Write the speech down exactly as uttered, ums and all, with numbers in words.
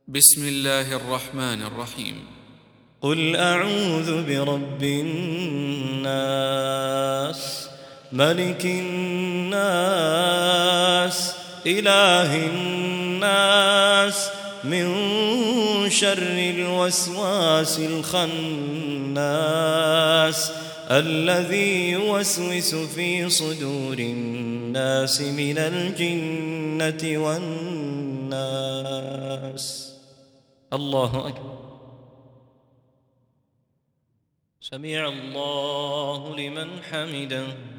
بسم الله الرحمن الرحيم. قل أعوذ برب الناس ملك الناس إله الناس من شر الوسواس الخناس الذي يوسوس في صدور الناس من الجنة والناس. الله أكبر. سمع الله لمن حمده.